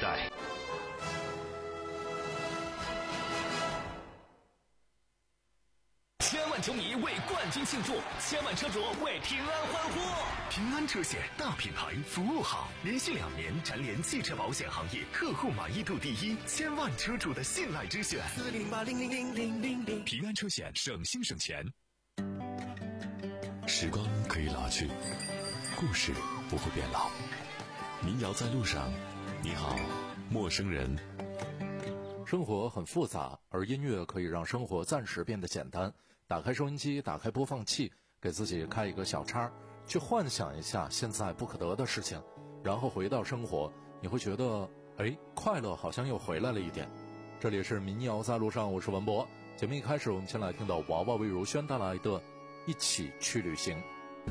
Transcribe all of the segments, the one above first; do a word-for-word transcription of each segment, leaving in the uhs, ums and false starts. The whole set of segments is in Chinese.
待。 千万球迷为冠军庆祝，千万车主为平安欢呼。 平安车险大品牌，服务好，连续两年蝉联汽车保险行业客户满意度第一，千万车主的信赖之选。 四零八零零零零零零， 平安车险，省心省钱。时光可以老去，故事不会变老。民谣在路上，你好，陌生人。 生活很复杂，而音乐可以让生活暂时变得简单。打开收音机，打开播放器，给自己开一个小叉，去幻想一下现在不可得的事情，然后回到生活，你会觉得哎，快乐好像又回来了一点。这里是民谣在路上，我是文博。节目一开始，我们先来听到娃娃魏如萱带来的《一起去旅行》。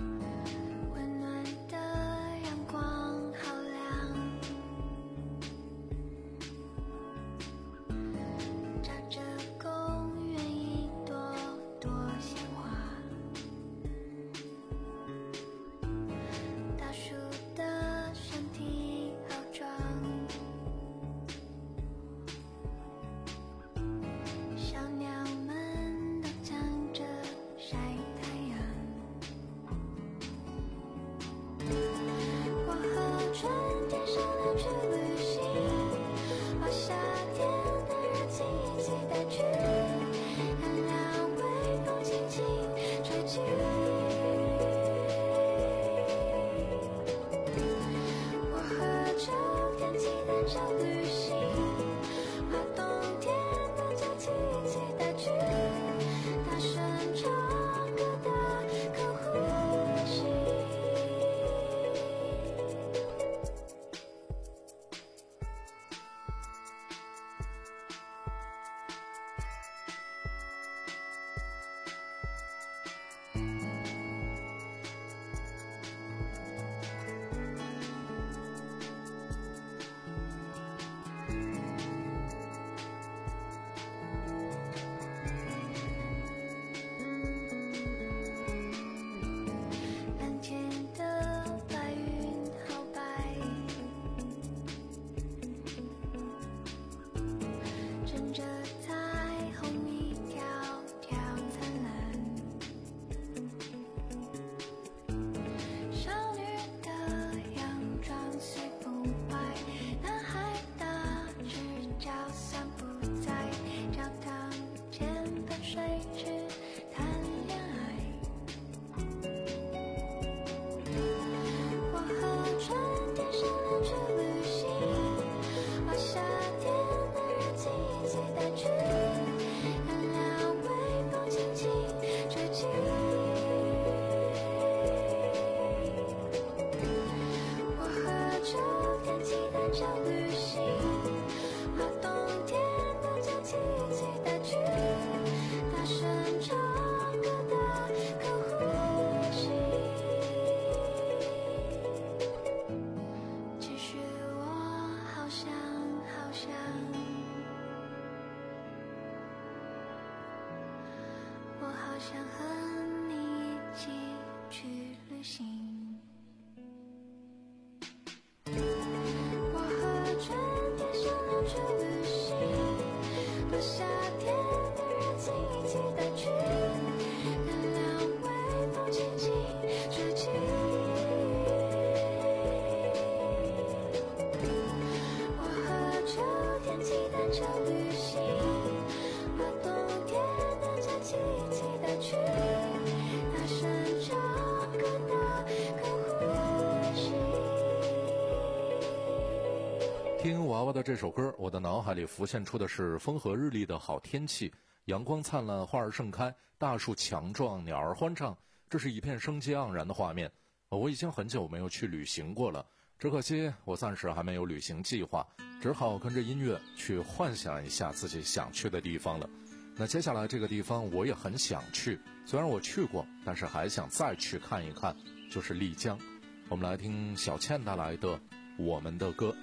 听娃娃的这首歌，我的脑海里浮现出的是风和日丽的好天气，阳光灿烂，花儿盛开，大树强壮，鸟儿欢唱，这是一片生机盎然的画面。我已经很久没有去旅行过了，只可惜我暂时还没有旅行计划，只好跟着音乐去幻想一下自己想去的地方了。那接下来这个地方我也很想去，虽然我去过，但是还想再去看一看，就是丽江。我们来听小倩带来的《我们的歌》。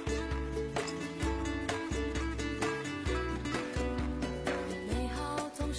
美好总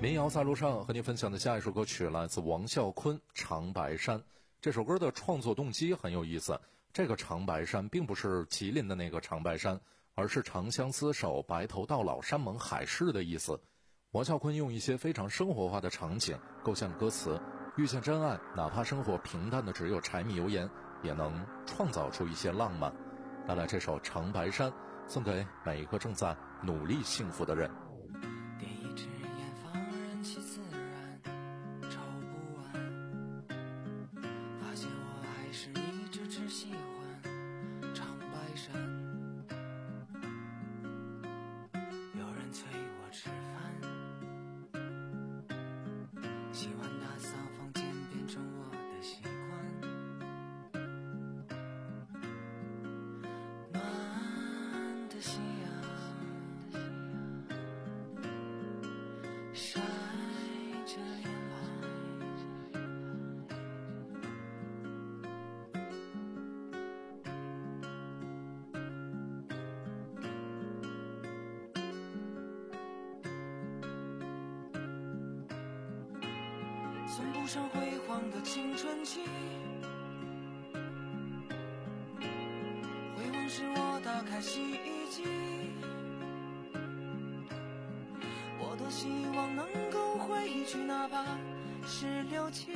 民谣在路上和您分享的下一首歌曲来自王啸坤《长白山》。这首歌的创作动机很有意思，这个长白山并不是吉林的那个长白山，而是长相厮守、白头到老、山盟海誓的意思。王啸坤用一些非常生活化的场景构建了歌词，遇见真爱，哪怕生活平淡的只有柴米油盐，也能创造出一些浪漫。带来这首《长白山》，送给每一个正在努力幸福的人。 点一支烟，放任其自然，抽不完。发现我还是一直只喜欢长白山。有人催我吃饭，喜欢打扫房间变成我的习惯。暖的夕阳晒着脸庞，算不上辉煌的青春期，回望时我打开洗衣机，我多希望能够回去，哪怕是六七，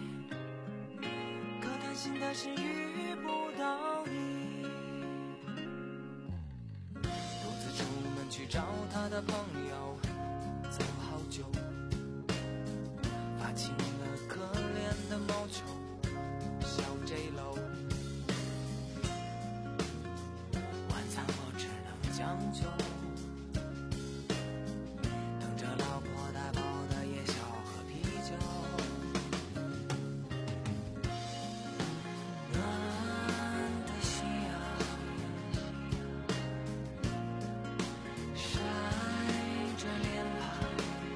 可担心的是遇不到你。独自出门去找他的朋友，走好久，发起了可怜的毛球，小 J 楼。晚餐我只能将就，等着老婆带包的夜宵和啤酒。暖的夕阳晒着脸庞，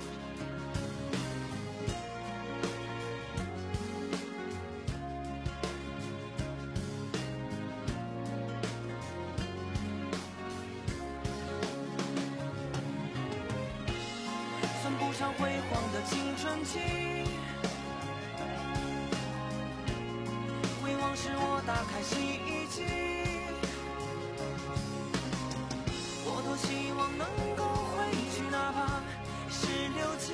算不上辉煌的青春期，回望时我打开洗衣机，我多希望能够回去，哪怕是六七，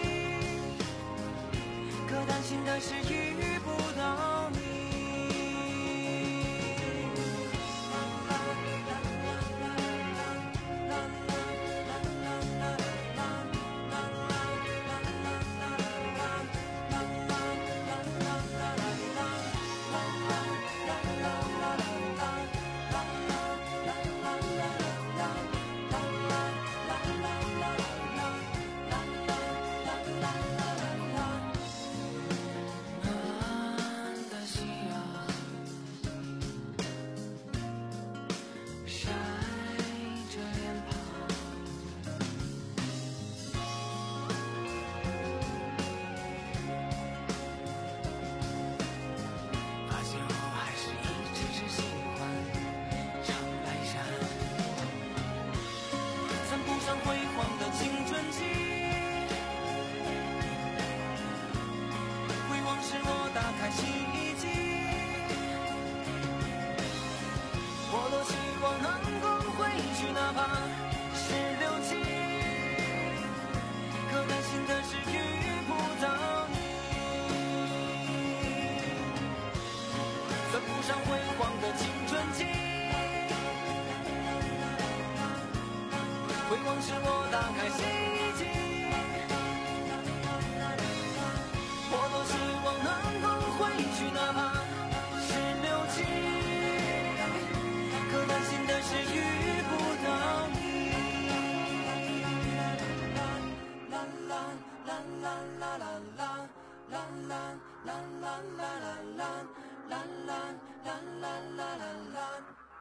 可担心的是遇不到你。暖的夕阳晒着脸庞，发现我还是一直只喜欢长白山。算不上辉煌的青春期，回望时我打开洗衣机，我多希望能够回去，哪怕是六七，可担心的是遇不到你。算不上辉煌的青春期，回望时我打开洗衣机，我多希望能够回去，哪怕是六七，可担心的是遇不到你。啦啦啦啦啦啦啦啦啦啦啦啦啦啦啦啦啦啦啦。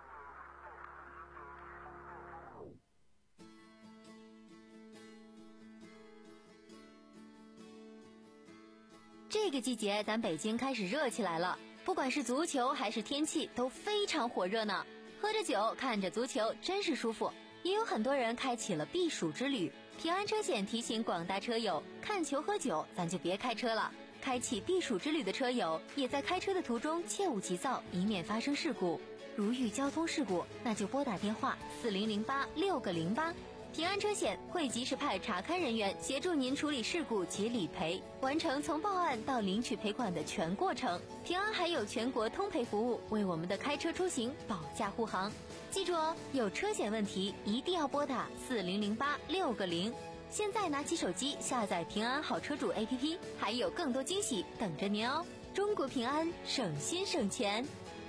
这个季节咱北京开始热起来了，不管是足球还是天气都非常火热呢。喝着酒看着足球真是舒服，也有很多人开启了避暑之旅， 平安车险提醒广大车友，看球喝酒咱就别开车了。开启避暑之旅的车友，也在开车的途中切勿急躁，以免发生事故。如遇交通事故，那就拨打电话四零零八六个零八。平安车险会及时派查勘人员协助您处理事故及理赔，完成从报案到领取赔款的全过程。平安还有全国通赔服务，为我们的开车出行保驾护航。记住哦，有车险问题一定要拨打四零零八六个零。现在拿起手机下载平安好车主 A P P， 还有更多惊喜等着您哦！中国平安，省心省钱。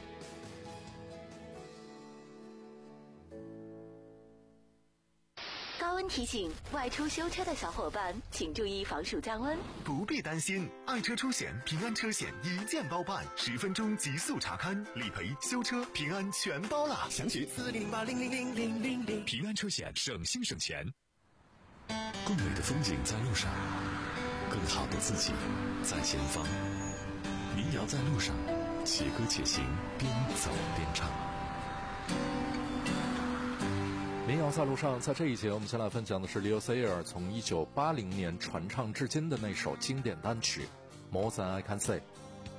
高温提醒：外出修车的小伙伴，请注意防暑降温。 不必担心，爱车出险，平安车险一键包办，十分钟极速查勘、理赔、修车，平安全包了。详询四零零八零零零零零零。平安车险，省心省钱。 更美的风景在路上，更好的自己在前方。民谣在路上，且歌且行，边走边唱。 民谣在路上，在这一节我们先来分享的是 Leo Sayer 从一九八零年传唱至今的那首经典单曲《More Than I Can Say》。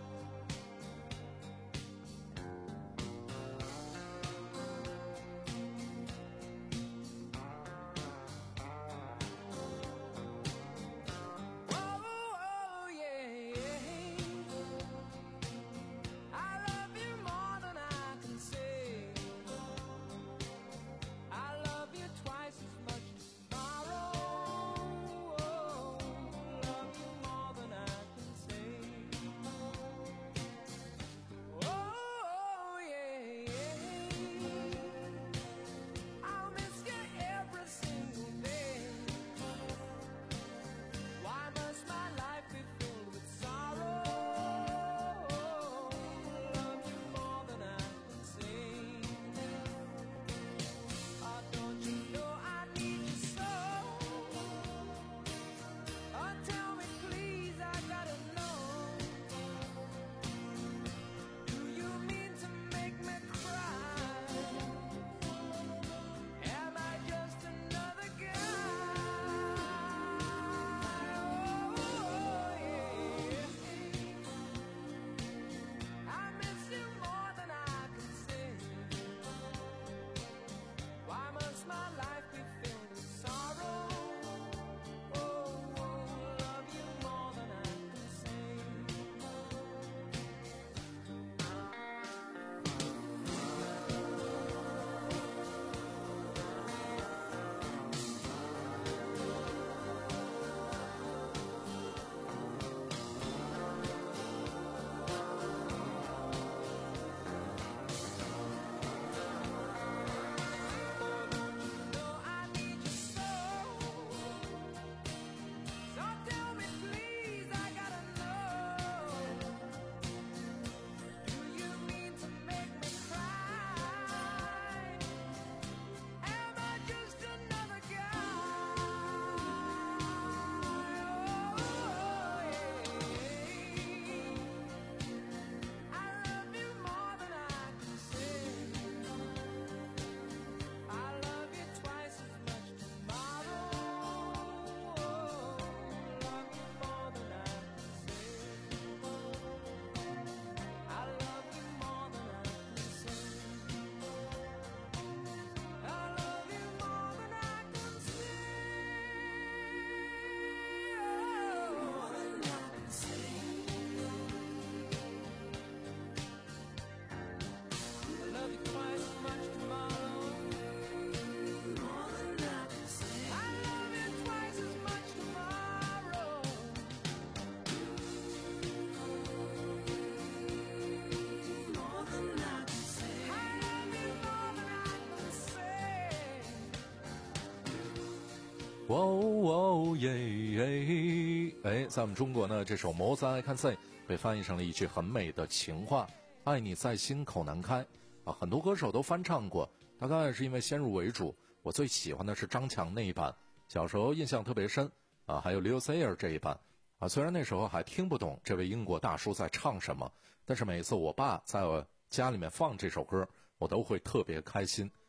哇哦耶！哎，在我们中国呢，这首《More Than I Can Say》被翻译成了一句很美的情话：“爱你在心口难开。”啊，很多歌手都翻唱过，大概是因为先入为主。我最喜欢的是张强那一版，小时候印象特别深啊。还有 Leo Sayer 这一版啊，虽然那时候还听不懂这位英国大叔在唱什么，但是每次我爸在我家里面放这首歌，我都会特别开心。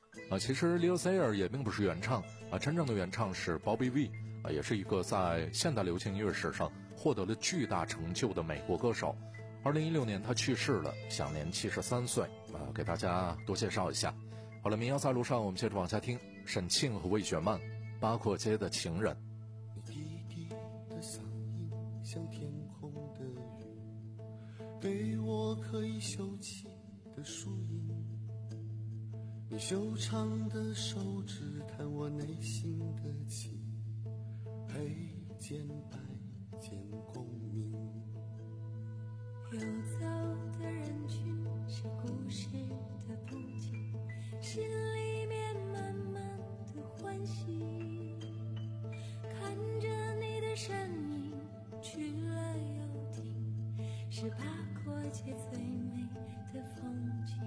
啊，其实 Lil Sayer 也并不是原唱啊，真正的原唱是 Bobby V 啊，也是一个在现代流行音乐史上获得了巨大成就的美国歌手。二零一六年他去世了，享年七十三岁啊，给大家多介绍一下。好了，民谣在路上，我们接着往下听沈庆和魏雪曼《八廓街的情人》。 你低低的嗓音像天空的云，给我可以休憩的树荫，你修长的手指探我内心的情，黑键白键共鸣。 游走的人群是故事的布景，心里面满满的欢喜，看着你的身影去了又停，是八廓街最美的风景。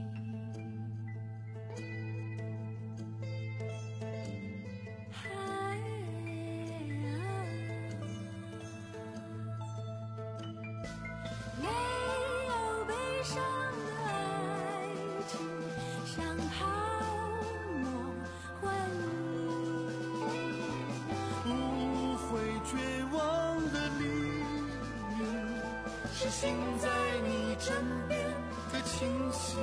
心在你枕边的清醒，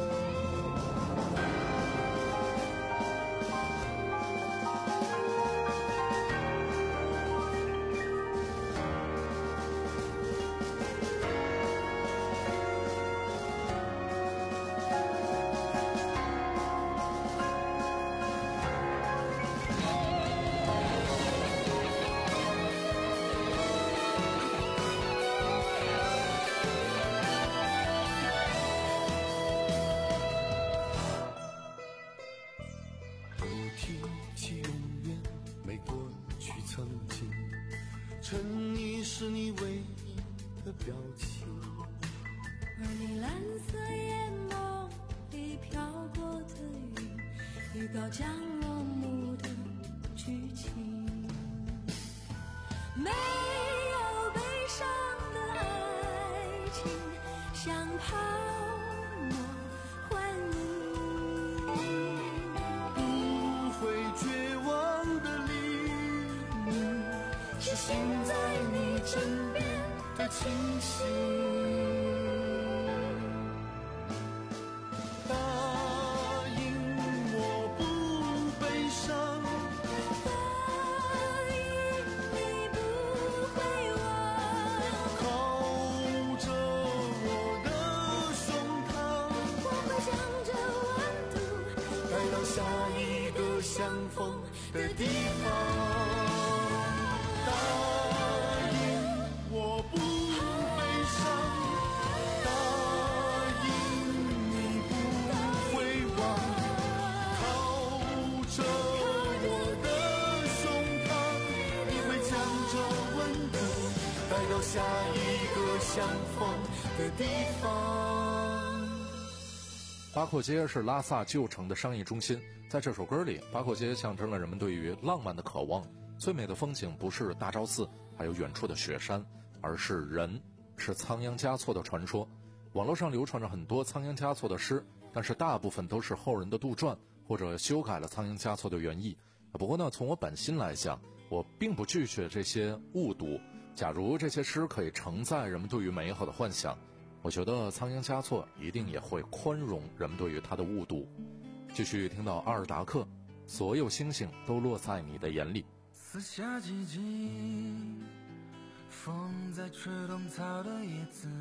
沉溺是你唯一的表情， 而你蓝色眼眸里飘过的云，预告将落幕的剧情。没有悲伤的爱情，像泡沫幻影， 不会绝望的黎明，是心在你枕边的清醒。答应我不悲伤， 答应你不会忘， 靠着我的胸膛， 我会将这温度带到下一个相逢的地方。下一个相逢的地方。 八廓街是拉萨旧城的商业中心，在这首歌里，八廓街象征了人们对于浪漫的渴望。最美的风景不是大昭寺还有远处的雪山，而是人，是仓央嘉措的传说。网络上流传着很多仓央嘉措的诗，但是大部分都是后人的杜撰或者修改了仓央嘉措的原意。不过呢，从我本心来讲，我并不拒绝这些误读。假如这些诗可以承载人们对于美好的幻想，我觉得仓央嘉措一定也会宽容人们对于他的误读。继续听到阿尔达克，所有星星都落在你的眼里。 四下寂静，风在吹动草的叶子，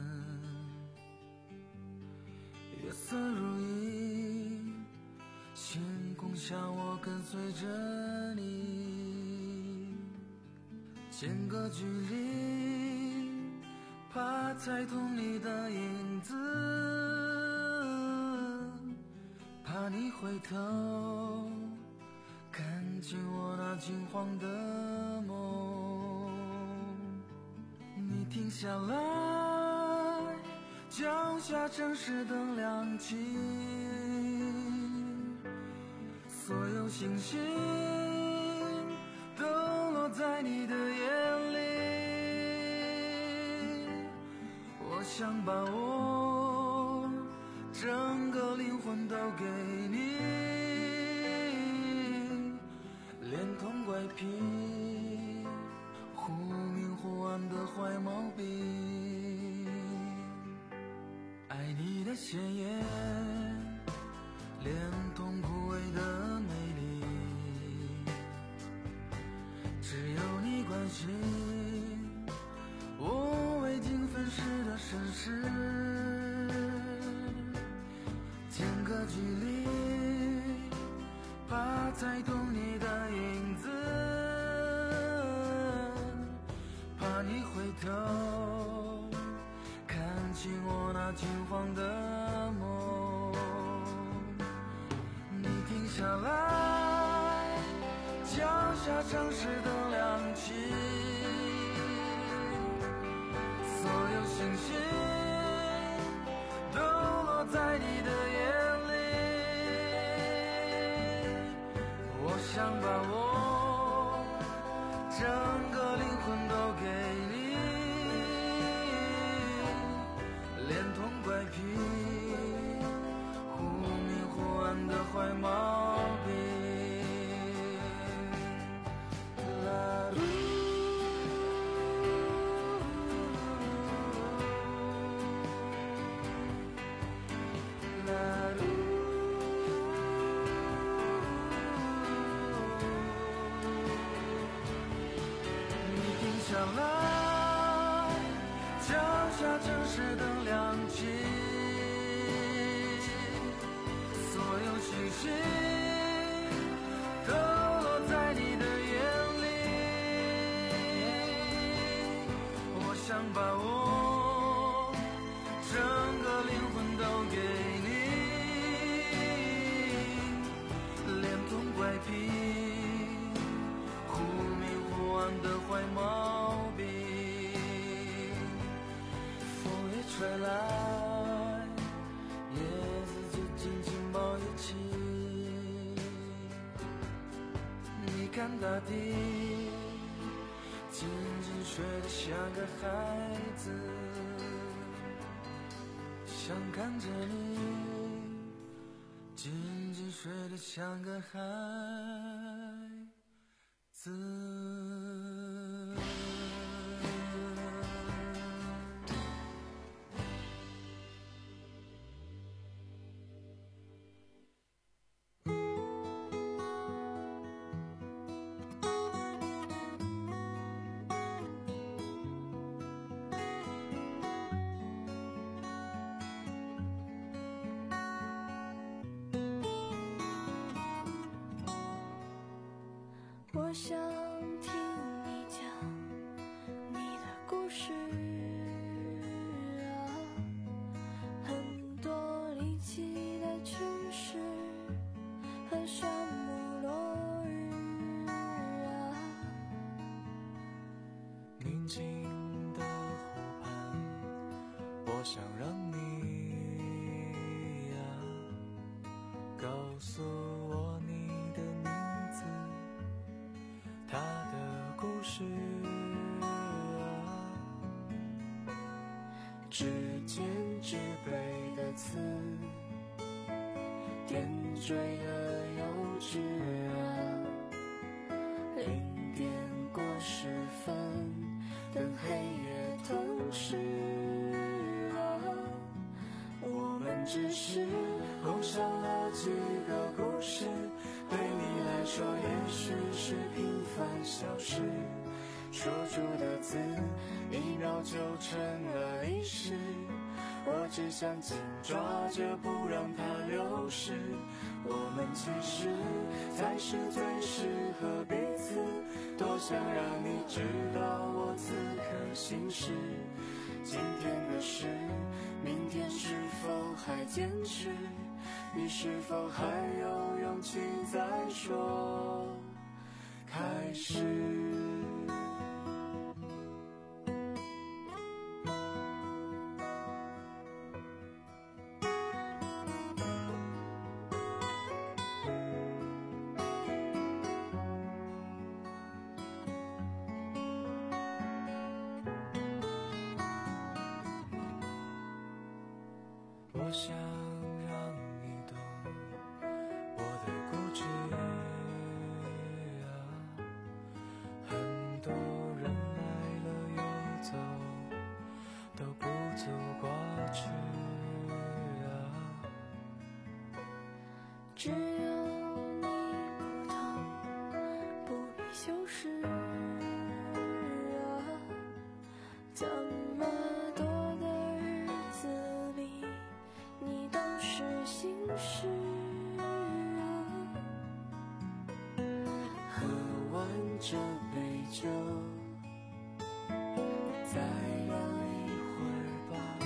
月色如银，星空下我跟随着你，间隔距离，怕踩痛你的影子，怕你回头看见我那惊慌的梦。你停下来，脚下城市灯亮起，所有星星都落在你的眼里，我想把我整个灵魂都给你， 皮，忽明忽暗的坏毛病。爱你的鲜艳，连同枯萎的美丽，只有你关心我未经粉饰的身世。间隔距离，怕猜懂你的影子，怕你回头看清我那金黄的梦。你停下来，脚下城市灯亮起，所有星星都落在你的眼里。我想把我整个灵魂都给你，连同怪癖，忽明忽暗的坏毛病。啦噜啦噜，你停下来，脚下城市灯亮起，所有星星都落在你的眼里。我想把我整个灵魂都给你，连同怪癖，忽明忽暗的坏毛病。风也吹来，叶子就紧紧抱一起。你看大地，静静睡得像个孩子，想看着你，静静睡得像个孩子。 我想听你讲你的故事啊，很多离奇的趣事和山木落日啊。 宁静的湖畔，我想让你啊，告诉我你的名字，他的故事啊。指尖纸背的刺，点缀了幼稚啊。零点过十分，等黑夜吞噬啊。我们只是共享了几个故事，对你来说也许是平凡小事，说出的字一秒就成了历史。我只想紧抓着不让它流失，我们其实才是最适合彼此。多想让你知道我此刻心事，今天的事明天是否还坚持，你是否还有勇气再说开始。我想让你懂我的固执啊， 都不足过去啊，只有你不同，不必修饰啊，这么多的日子里，你都是心事啊， 喝完这杯酒，再聊一会儿吧。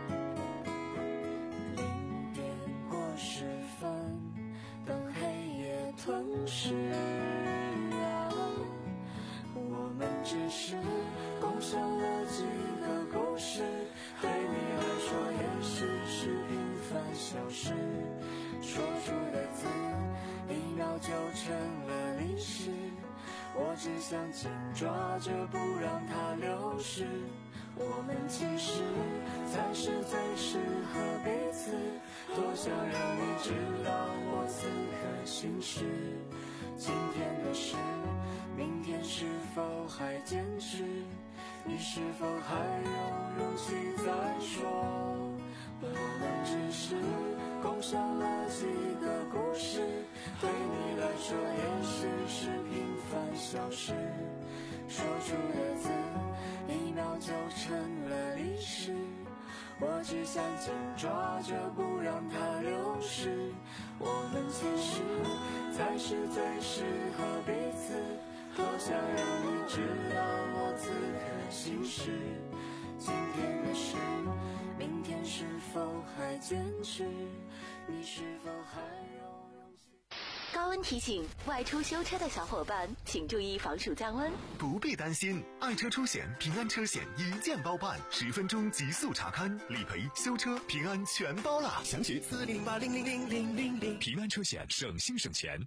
零点过十分，等黑夜吞噬啊，我们只是共享了几个故事，对你来说也许是平凡小事，说出的字一秒就成了历史，我只想紧抓着不让它流失，我们其实才是最适合彼此，多想让你知道我此刻心事，今天的事明天是否还坚持，你是否还有勇气再说，我们只是共享了几个故事，对你来说也许是平凡小事，说出的字一秒就成了历史，我只想紧抓着不让它流失，我们其实才是最适合彼此，多想让你知道我此刻心事，今天的事明天是否还坚持，你是否还有勇气。 高温提醒：外出修车的小伙伴，请注意防暑降温。 不必担心，爱车出险平安车险一键包办，十分钟极速查勘、理赔、修车、平安全包啦！详询四零八零零零零零零。平安车险，省心省钱。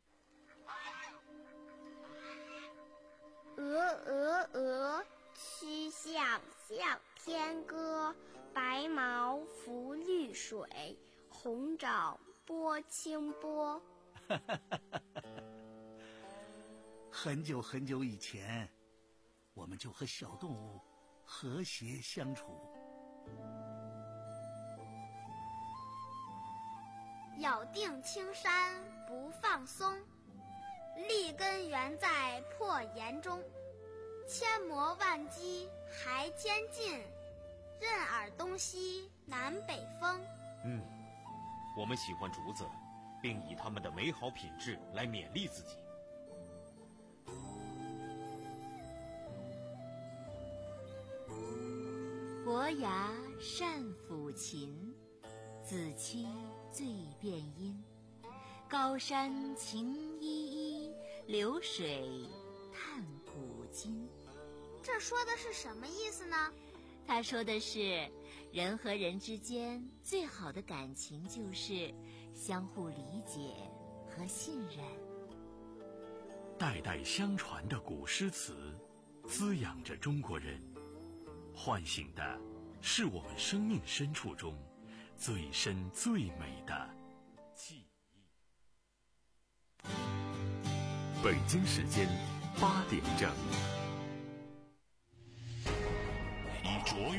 鹅鹅鹅，曲项向天歌，白毛浮绿水，红掌拨清波。 很久很久以前，我们就和小动物和谐相处。 咬定青山不放松，立根原在破岩中，千磨万击还坚劲，任尔东西南北风。 嗯，我们喜欢竹子，并以它们的美好品质来勉励自己。 伯牙善抚琴，子期最辨音。高山晴依依，流水叹古今。 这说的是什么意思呢？ 他说的是，人和人之间最好的感情就是相互理解和信任。 代代相传的古诗词，滋养着中国人，唤醒的是我们生命深处中最深最美的记忆。北京时间八点整。以卓越